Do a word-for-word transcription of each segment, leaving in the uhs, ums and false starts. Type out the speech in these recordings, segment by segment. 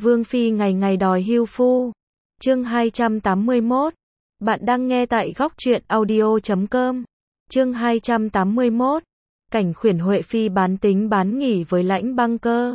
Vương Phi ngày ngày đòi hưu phu. Chương hai trăm tám mươi mốt. Bạn đang nghe tại góc truyện audio chấm com. Chương hai trăm tám mươi mốt. Cảnh khuyển Huệ Phi bán tính bán nghỉ với Lãnh Băng Cơ.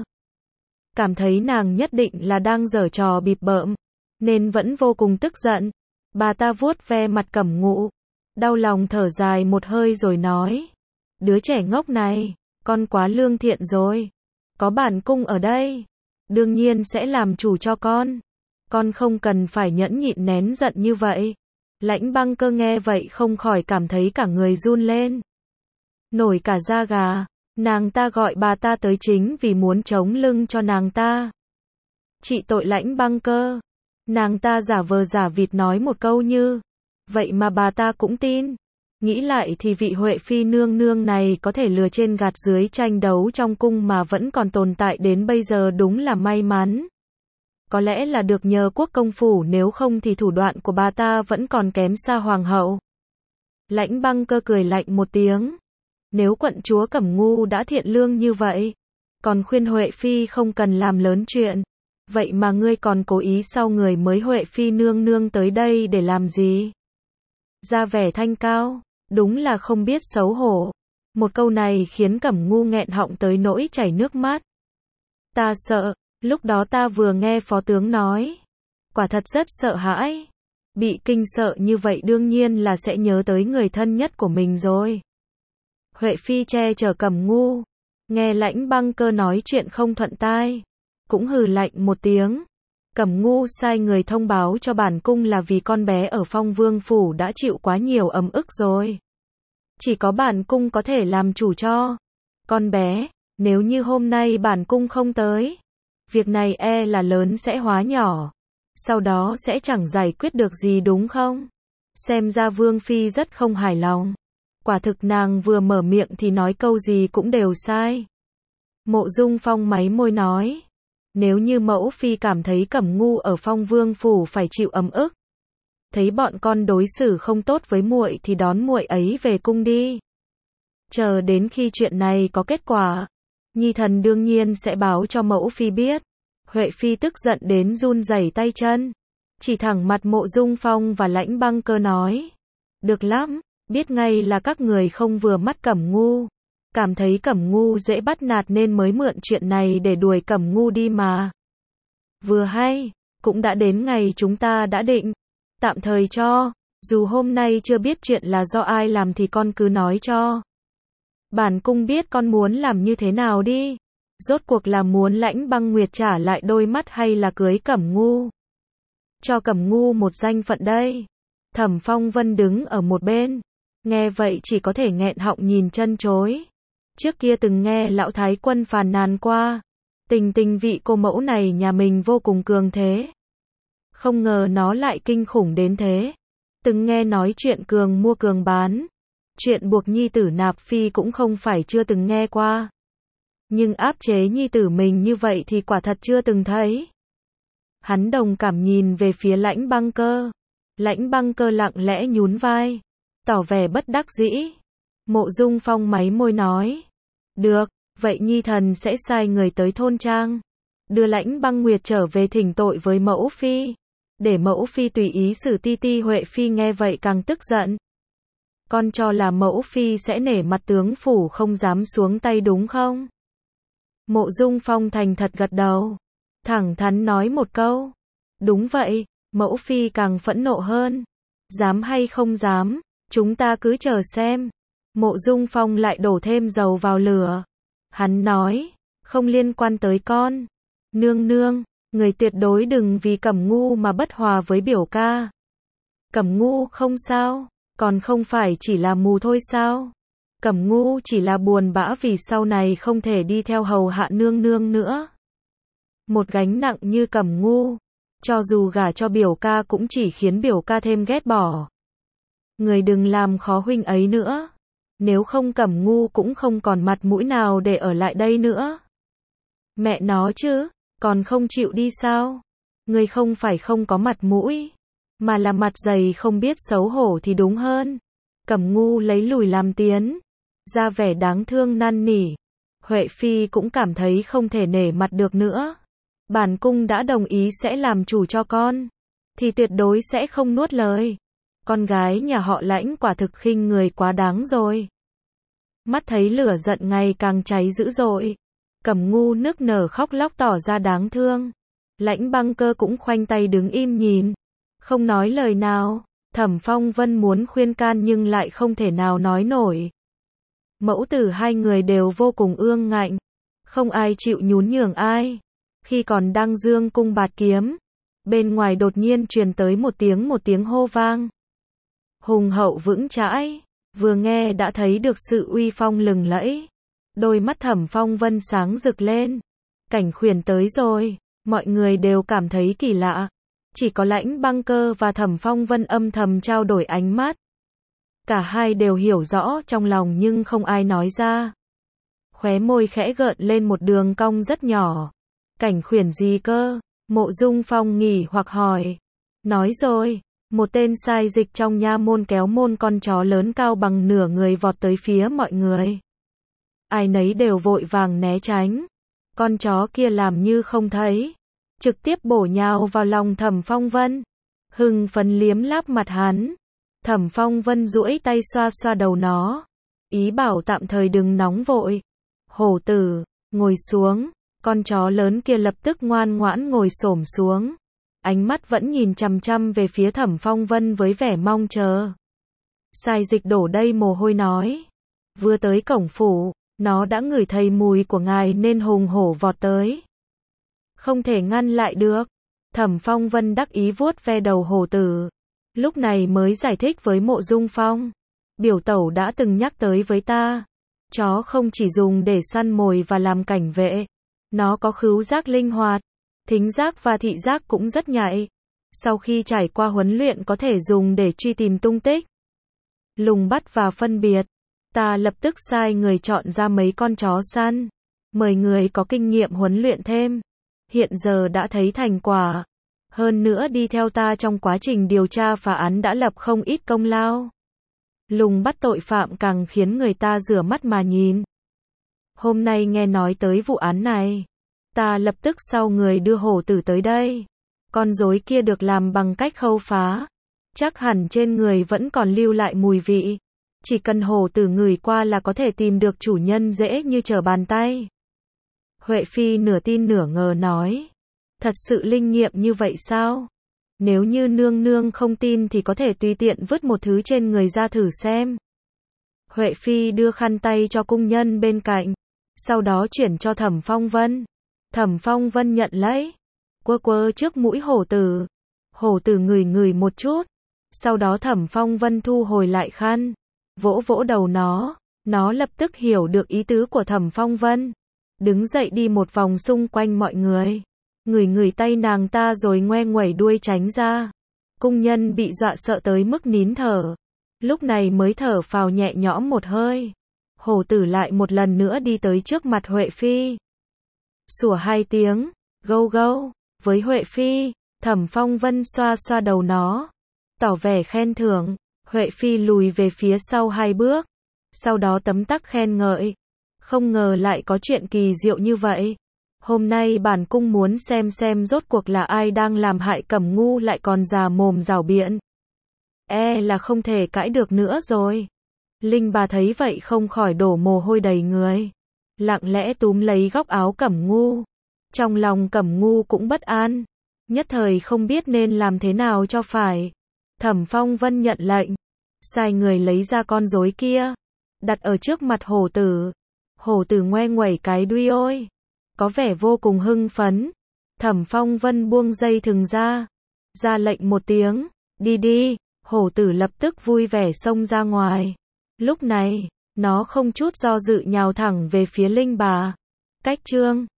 Cảm thấy nàng nhất định là đang giở trò bịp bợm, nên vẫn vô cùng tức giận. Bà ta vuốt ve mặt Cẩm Ngụ, đau lòng thở dài một hơi rồi nói: đứa trẻ ngốc này, con quá lương thiện rồi. Có bản cung ở đây, đương nhiên sẽ làm chủ cho con. Con không cần phải nhẫn nhịn nén giận như vậy. Lãnh Băng Cơ nghe vậy không khỏi cảm thấy cả người run lên, nổi cả da gà. Nàng ta gọi bà ta tới chính vì muốn chống lưng cho nàng ta trị tội Lãnh Băng Cơ. Nàng ta giả vờ giả vịt nói một câu như vậy mà bà ta cũng tin. Nghĩ lại thì vị Huệ Phi nương nương này có thể lừa trên gạt dưới tranh đấu trong cung mà vẫn còn tồn tại đến bây giờ đúng là may mắn. Có lẽ là được nhờ quốc công phủ, nếu không thì thủ đoạn của bà ta vẫn còn kém xa hoàng hậu. Lãnh Băng Cơ cười lạnh một tiếng. Nếu quận chúa Cẩm Ngu đã thiện lương như vậy, còn khuyên Huệ Phi không cần làm lớn chuyện, vậy mà ngươi còn cố ý sau người mới Huệ Phi nương nương tới đây để làm gì? Ra vẻ thanh cao, đúng là không biết xấu hổ. Một câu này khiến Cẩm Ngu nghẹn họng tới nỗi chảy nước mắt. Ta sợ, lúc đó ta vừa nghe phó tướng nói, quả thật rất sợ hãi. Bị kinh sợ như vậy đương nhiên là sẽ nhớ tới người thân nhất của mình rồi. Huệ Phi che chở Cẩm Ngu, nghe Lãnh Băng Cơ nói chuyện không thuận tai, cũng hừ lạnh một tiếng. Cẩm Ngu sai người thông báo cho bản cung là vì con bé ở Phong Vương phủ đã chịu quá nhiều ấm ức rồi. Chỉ có bản cung có thể làm chủ cho con bé. Nếu như hôm nay bản cung không tới, việc này e là lớn sẽ hóa nhỏ, sau đó sẽ chẳng giải quyết được gì đúng không? Xem ra Vương Phi rất không hài lòng. Quả thực nàng vừa mở miệng thì nói câu gì cũng đều sai. Mộ Dung Phong máy môi nói: nếu như mẫu phi cảm thấy Cẩm Ngu ở Phong Vương phủ phải chịu ấm ức, thấy bọn con đối xử không tốt với muội thì đón muội ấy về cung đi. Chờ đến khi chuyện này có kết quả, nhi thần đương nhiên sẽ báo cho mẫu phi biết. Huệ Phi tức giận đến run rẩy tay chân, chỉ thẳng mặt Mộ Dung Phong và Lãnh Băng Cơ nói: được lắm, biết ngay là các người không vừa mắt Cẩm Ngu, cảm thấy Cẩm Ngu dễ bắt nạt nên mới mượn chuyện này để đuổi Cẩm Ngu đi mà. Vừa hay, cũng đã đến ngày chúng ta đã định, tạm thời cho, dù hôm nay chưa biết chuyện là do ai làm thì con cứ nói cho bản cung biết con muốn làm như thế nào đi. Rốt cuộc là muốn Lãnh Băng Nguyệt trả lại đôi mắt hay là cưới Cẩm Ngu, cho Cẩm Ngu một danh phận đây? Thẩm Phong Vân đứng ở một bên, nghe vậy chỉ có thể nghẹn họng nhìn chân chối. Trước kia từng nghe lão thái quân phàn nàn qua, tình tình vị cô mẫu này nhà mình vô cùng cường thế, không ngờ nó lại kinh khủng đến thế. Từng nghe nói chuyện cường mua cường bán, chuyện buộc nhi tử nạp phi cũng không phải chưa từng nghe qua, nhưng áp chế nhi tử mình như vậy thì quả thật chưa từng thấy. Hắn đồng cảm nhìn về phía Lãnh Băng Cơ. Lãnh Băng Cơ lặng lẽ nhún vai, tỏ vẻ bất đắc dĩ. Mộ Dung Phong máy môi nói: được, vậy nhi thần sẽ sai người tới thôn trang, đưa Lãnh Băng Nguyệt trở về thỉnh tội với mẫu phi, để mẫu phi tùy ý xử ti ti. Huệ Phi nghe vậy càng tức giận. Con cho là mẫu phi sẽ nể mặt tướng phủ không dám xuống tay đúng không? Mộ Dung Phong thành thật gật đầu, thẳng thắn nói một câu: đúng vậy. Mẫu phi càng phẫn nộ hơn: dám hay không dám, chúng ta cứ chờ xem. Mộ Dung Phong lại đổ thêm dầu vào lửa. Hắn nói: không liên quan tới con. Nương nương, người tuyệt đối đừng vì Cẩm Ngu mà bất hòa với biểu ca. Cẩm Ngu không sao, còn không phải chỉ là mù thôi sao? Cẩm Ngu chỉ là buồn bã vì sau này không thể đi theo hầu hạ nương nương nữa. Một gánh nặng như Cẩm Ngu, cho dù gả cho biểu ca cũng chỉ khiến biểu ca thêm ghét bỏ. Người đừng làm khó huynh ấy nữa, nếu không Cẩm Ngu cũng không còn mặt mũi nào để ở lại đây nữa. Mẹ nó chứ, còn không chịu đi sao? Người không phải không có mặt mũi, mà là mặt dày không biết xấu hổ thì đúng hơn. Cẩm Ngu lấy lùi làm tiến, ra vẻ đáng thương năn nỉ. Huệ Phi cũng cảm thấy không thể nể mặt được nữa. Bản cung đã đồng ý sẽ làm chủ cho con, thì tuyệt đối sẽ không nuốt lời. Con gái nhà họ Lãnh quả thực khinh người quá đáng rồi. Mắt thấy lửa giận ngày càng cháy dữ dội, Cẩm Ngu nức nở khóc lóc tỏ ra đáng thương. Lãnh Băng Cơ cũng khoanh tay đứng im nhìn, không nói lời nào. Thẩm Phong Vân muốn khuyên can nhưng lại không thể nào nói nổi. Mẫu tử hai người đều vô cùng ương ngạnh, không ai chịu nhún nhường ai. Khi còn đang dương cung bạt kiếm, bên ngoài đột nhiên truyền tới một tiếng một tiếng hô vang. Hùng hậu vững chãi, vừa nghe đã thấy được sự uy phong lừng lẫy. Đôi mắt Thẩm Phong Vân sáng rực lên. Cảnh Khuyển tới rồi, mọi người đều cảm thấy kỳ lạ. Chỉ có Lãnh Băng Cơ và Thẩm Phong Vân âm thầm trao đổi ánh mắt. Cả hai đều hiểu rõ trong lòng nhưng không ai nói ra. Khóe môi khẽ gợn lên một đường cong rất nhỏ. Cảnh Khuyển gì cơ? Mộ Dung Phong nghỉ hoặc hỏi. Nói rồi, một tên sai dịch trong nha môn kéo môn con chó lớn cao bằng nửa người vọt tới phía mọi người. Ai nấy đều vội vàng né tránh. Con chó kia làm như không thấy, trực tiếp bổ nhào vào lòng Thẩm Phong Vân. Hưng phấn liếm láp mặt hắn. Thẩm Phong Vân duỗi tay xoa xoa đầu nó, ý bảo tạm thời đừng nóng vội. Hổ tử, ngồi xuống. Con chó lớn kia lập tức ngoan ngoãn ngồi xổm xuống, ánh mắt vẫn nhìn chằm chằm về phía Thẩm Phong Vân với vẻ mong chờ. Sai dịch đổ đầy mồ hôi nói, vừa tới cổng phủ, nó đã ngửi thấy mùi của ngài nên hùng hổ vọt tới. Không thể ngăn lại được. Thẩm Phong Vân đắc ý vuốt ve đầu hổ tử, lúc này mới giải thích với Mộ Dung Phong. Biểu tẩu đã từng nhắc tới với ta, chó không chỉ dùng để săn mồi và làm cảnh vệ, nó có khứu giác linh hoạt, thính giác và thị giác cũng rất nhạy. Sau khi trải qua huấn luyện có thể dùng để truy tìm tung tích, lùng bắt và phân biệt. Ta lập tức sai người chọn ra mấy con chó săn, mời người có kinh nghiệm huấn luyện thêm. Hiện giờ đã thấy thành quả. Hơn nữa đi theo ta trong quá trình điều tra phá án đã lập không ít công lao. Lùng bắt tội phạm càng khiến người ta rửa mắt mà nhìn. Hôm nay nghe nói tới vụ án này, ta lập tức sau người đưa hổ tử tới đây. Con rối kia được làm bằng cách khâu phá, chắc hẳn trên người vẫn còn lưu lại mùi vị. Chỉ cần hổ tử ngửi qua là có thể tìm được chủ nhân dễ như trở bàn tay. Huệ Phi nửa tin nửa ngờ nói, thật sự linh nghiệm như vậy sao? Nếu như nương nương không tin thì có thể tùy tiện vứt một thứ trên người ra thử xem. Huệ Phi đưa khăn tay cho cung nhân bên cạnh, sau đó chuyển cho Thẩm Phong Vân. Thẩm Phong Vân nhận lấy, quơ quơ trước mũi hổ tử. Hổ tử ngửi ngửi một chút, sau đó Thẩm Phong Vân thu hồi lại khăn, vỗ vỗ đầu nó. Nó lập tức hiểu được ý tứ của Thẩm Phong Vân, đứng dậy đi một vòng xung quanh mọi người, ngửi ngửi tay nàng ta rồi ngoe nguẩy đuôi tránh ra. Cung nhân bị dọa sợ tới mức nín thở, lúc này mới thở phào nhẹ nhõm một hơi. Hổ tử lại một lần nữa đi tới trước mặt Huệ Phi, sủa hai tiếng, gâu gâu, với Huệ Phi. Thẩm Phong Vân xoa xoa đầu nó, tỏ vẻ khen thưởng. Huệ Phi lùi về phía sau hai bước, sau đó tấm tắc khen ngợi. Không ngờ lại có chuyện kỳ diệu như vậy. Hôm nay bản cung muốn xem xem rốt cuộc là ai đang làm hại Cẩm Ngu lại còn già mồm rảo biện. E là không thể cãi được nữa rồi. Linh bà thấy vậy không khỏi đổ mồ hôi đầy người, lặng lẽ túm lấy góc áo Cẩm Ngu. Trong lòng Cẩm Ngu cũng bất an, nhất thời không biết nên làm thế nào cho phải. Thẩm Phong Vân nhận lệnh, sai người lấy ra con rối kia, đặt ở trước mặt hổ tử. Hổ tử ngoe nguẩy cái đuôi ôi, có vẻ vô cùng hưng phấn. Thẩm Phong Vân buông dây thừng ra, ra lệnh một tiếng, đi đi. Hổ tử lập tức vui vẻ xông ra ngoài. Lúc này, nó không chút do dự nhào thẳng về phía Linh bà. Cách chương